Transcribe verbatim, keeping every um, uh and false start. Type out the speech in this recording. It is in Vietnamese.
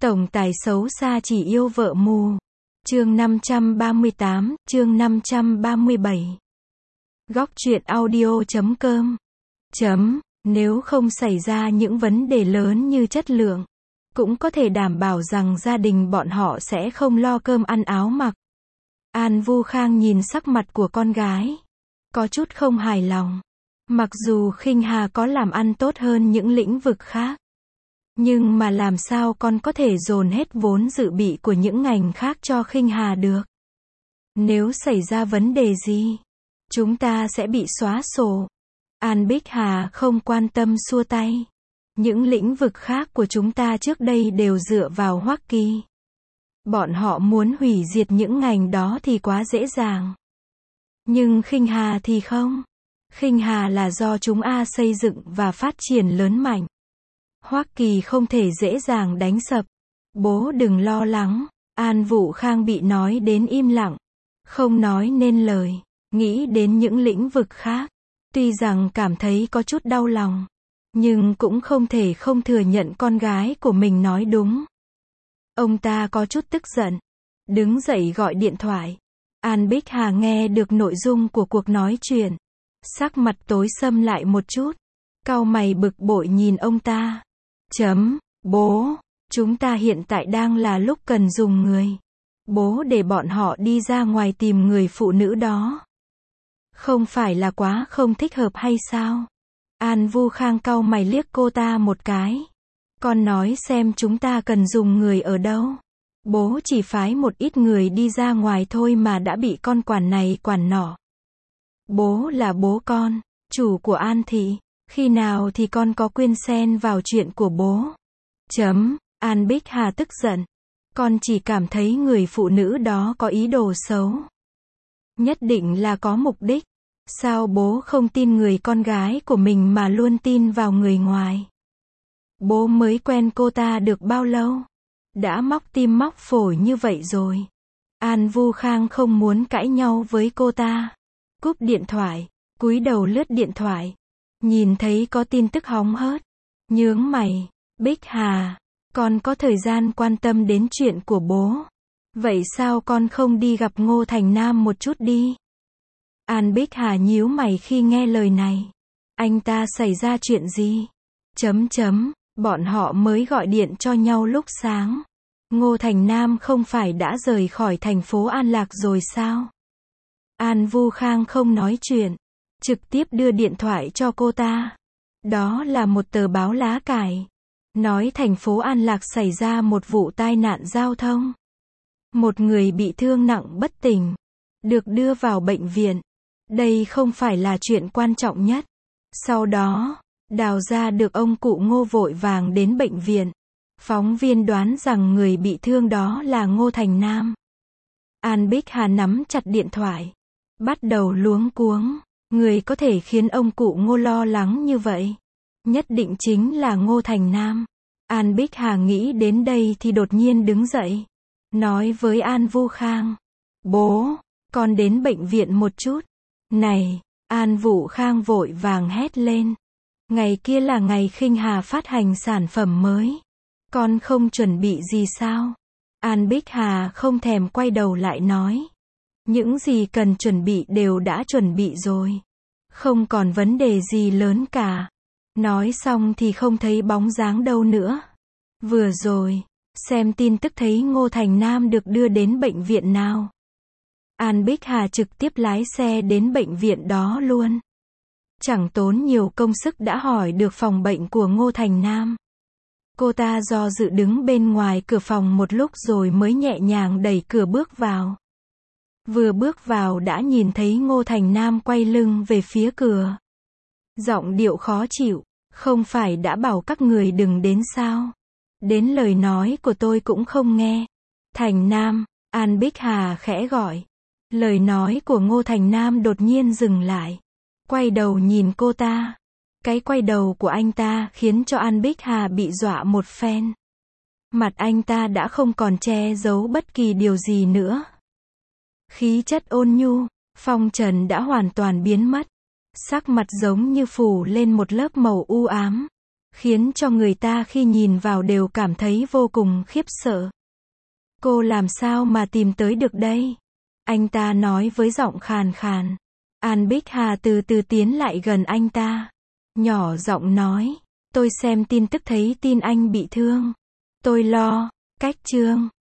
Tổng tài xấu xa chỉ yêu vợ mù. Chương năm trăm ba mươi tám, chương năm trăm ba mươi bảy. Góc truyện audio chấm com. Chấm, nếu không xảy ra những vấn đề lớn như chất lượng, cũng có thể đảm bảo rằng gia đình bọn họ sẽ không lo cơm ăn áo mặc. An Vu Khang nhìn sắc mặt của con gái, có chút không hài lòng. Mặc dù Khinh Hà có làm ăn tốt hơn những lĩnh vực khác, nhưng mà làm sao con có thể dồn hết vốn dự bị của những ngành khác cho Khinh Hà được? Nếu xảy ra vấn đề gì, chúng ta sẽ bị xóa sổ. An Bích Hà không quan tâm xua tay. Những lĩnh vực khác của chúng ta trước đây đều dựa vào Hoa Kỳ. Bọn họ muốn hủy diệt những ngành đó thì quá dễ dàng. Nhưng Khinh Hà thì không. Khinh Hà là do chúng A xây dựng và phát triển lớn mạnh. Hoa Kỳ không thể dễ dàng đánh sập. Bố đừng lo lắng. An Vũ Khang bị nói đến im lặng, không nói nên lời, nghĩ đến những lĩnh vực khác. Tuy rằng cảm thấy có chút đau lòng, nhưng cũng không thể không thừa nhận con gái của mình nói đúng. Ông ta có chút tức giận, đứng dậy gọi điện thoại. An Bích Hà nghe được nội dung của cuộc nói chuyện, sắc mặt tối sầm lại một chút, cau mày bực bội nhìn ông ta. Chấm, bố, chúng ta hiện tại đang là lúc cần dùng người. Bố để bọn họ đi ra ngoài tìm người phụ nữ đó. Không phải là quá không thích hợp hay sao? An Vu Khang cau mày liếc cô ta một cái. Con nói xem chúng ta cần dùng người ở đâu. Bố chỉ phái một ít người đi ra ngoài thôi mà đã bị con quản này quản nọ. Bố là bố con, chủ của An thị. Khi nào thì con có quyền xen vào chuyện của bố? Chấm, An Bích Hà tức giận. Con chỉ cảm thấy người phụ nữ đó có ý đồ xấu. Nhất định là có mục đích. Sao bố không tin người con gái của mình mà luôn tin vào người ngoài? Bố mới quen cô ta được bao lâu? Đã móc tim móc phổi như vậy rồi. An Vu Khang không muốn cãi nhau với cô ta. Cúp điện thoại, cúi đầu lướt điện thoại. Nhìn thấy có tin tức hóng hớt, nhướng mày. Bích Hà, con có thời gian quan tâm đến chuyện của bố. Vậy sao con không đi gặp Ngô Thành Nam một chút đi? An Bích Hà nhíu mày khi nghe lời này. Anh ta xảy ra chuyện gì? Chấm chấm, bọn họ mới gọi điện cho nhau lúc sáng. Ngô Thành Nam không phải đã rời khỏi thành phố An Lạc rồi sao? An Vu Khang không nói chuyện, trực tiếp đưa điện thoại cho cô ta. Đó là một tờ báo lá cải. Nói thành phố An Lạc xảy ra một vụ tai nạn giao thông. Một người bị thương nặng bất tỉnh, được đưa vào bệnh viện. Đây không phải là chuyện quan trọng nhất. Sau đó, đào ra được ông cụ Ngô vội vàng đến bệnh viện. Phóng viên đoán rằng người bị thương đó là Ngô Thành Nam. An Bích Hà nắm chặt điện thoại, bắt đầu luống cuống. Người có thể khiến ông cụ Ngô lo lắng như vậy, nhất định chính là Ngô Thành Nam. An Bích Hà nghĩ đến đây thì đột nhiên đứng dậy, nói với An Vu Khang. Bố, con đến bệnh viện một chút. Này, An Vũ Khang vội vàng hét lên. Ngày kia là ngày Khinh Hà phát hành sản phẩm mới. Con không chuẩn bị gì sao? An Bích Hà không thèm quay đầu lại nói. Những gì cần chuẩn bị đều đã chuẩn bị rồi. Không còn vấn đề gì lớn cả. Nói xong thì không thấy bóng dáng đâu nữa. Vừa rồi, xem tin tức thấy Ngô Thành Nam được đưa đến bệnh viện nào. An Bích Hà trực tiếp lái xe đến bệnh viện đó luôn. Chẳng tốn nhiều công sức đã hỏi được phòng bệnh của Ngô Thành Nam. Cô ta do dự đứng bên ngoài cửa phòng một lúc rồi mới nhẹ nhàng đẩy cửa bước vào. Vừa bước vào đã nhìn thấy Ngô Thành Nam quay lưng về phía cửa. Giọng điệu khó chịu, không phải đã bảo các người đừng đến sao? Đến lời nói của tôi cũng không nghe. Thành Nam, An Bích Hà khẽ gọi. Lời nói của Ngô Thành Nam đột nhiên dừng lại. Quay đầu nhìn cô ta. Cái quay đầu của anh ta khiến cho An Bích Hà bị dọa một phen. Mặt anh ta đã không còn che giấu bất kỳ điều gì nữa. Khí chất ôn nhu, phong trần đã hoàn toàn biến mất. Sắc mặt giống như phủ lên một lớp màu u ám. khiến cho người ta khi nhìn vào đều cảm thấy vô cùng khiếp sợ. Cô làm sao mà tìm tới được đây? Anh ta nói với giọng khàn khàn. An Bích Hà từ từ tiến lại gần anh ta. Nhỏ giọng nói. Tôi xem tin tức thấy tin anh bị thương. Tôi lo. Cách chương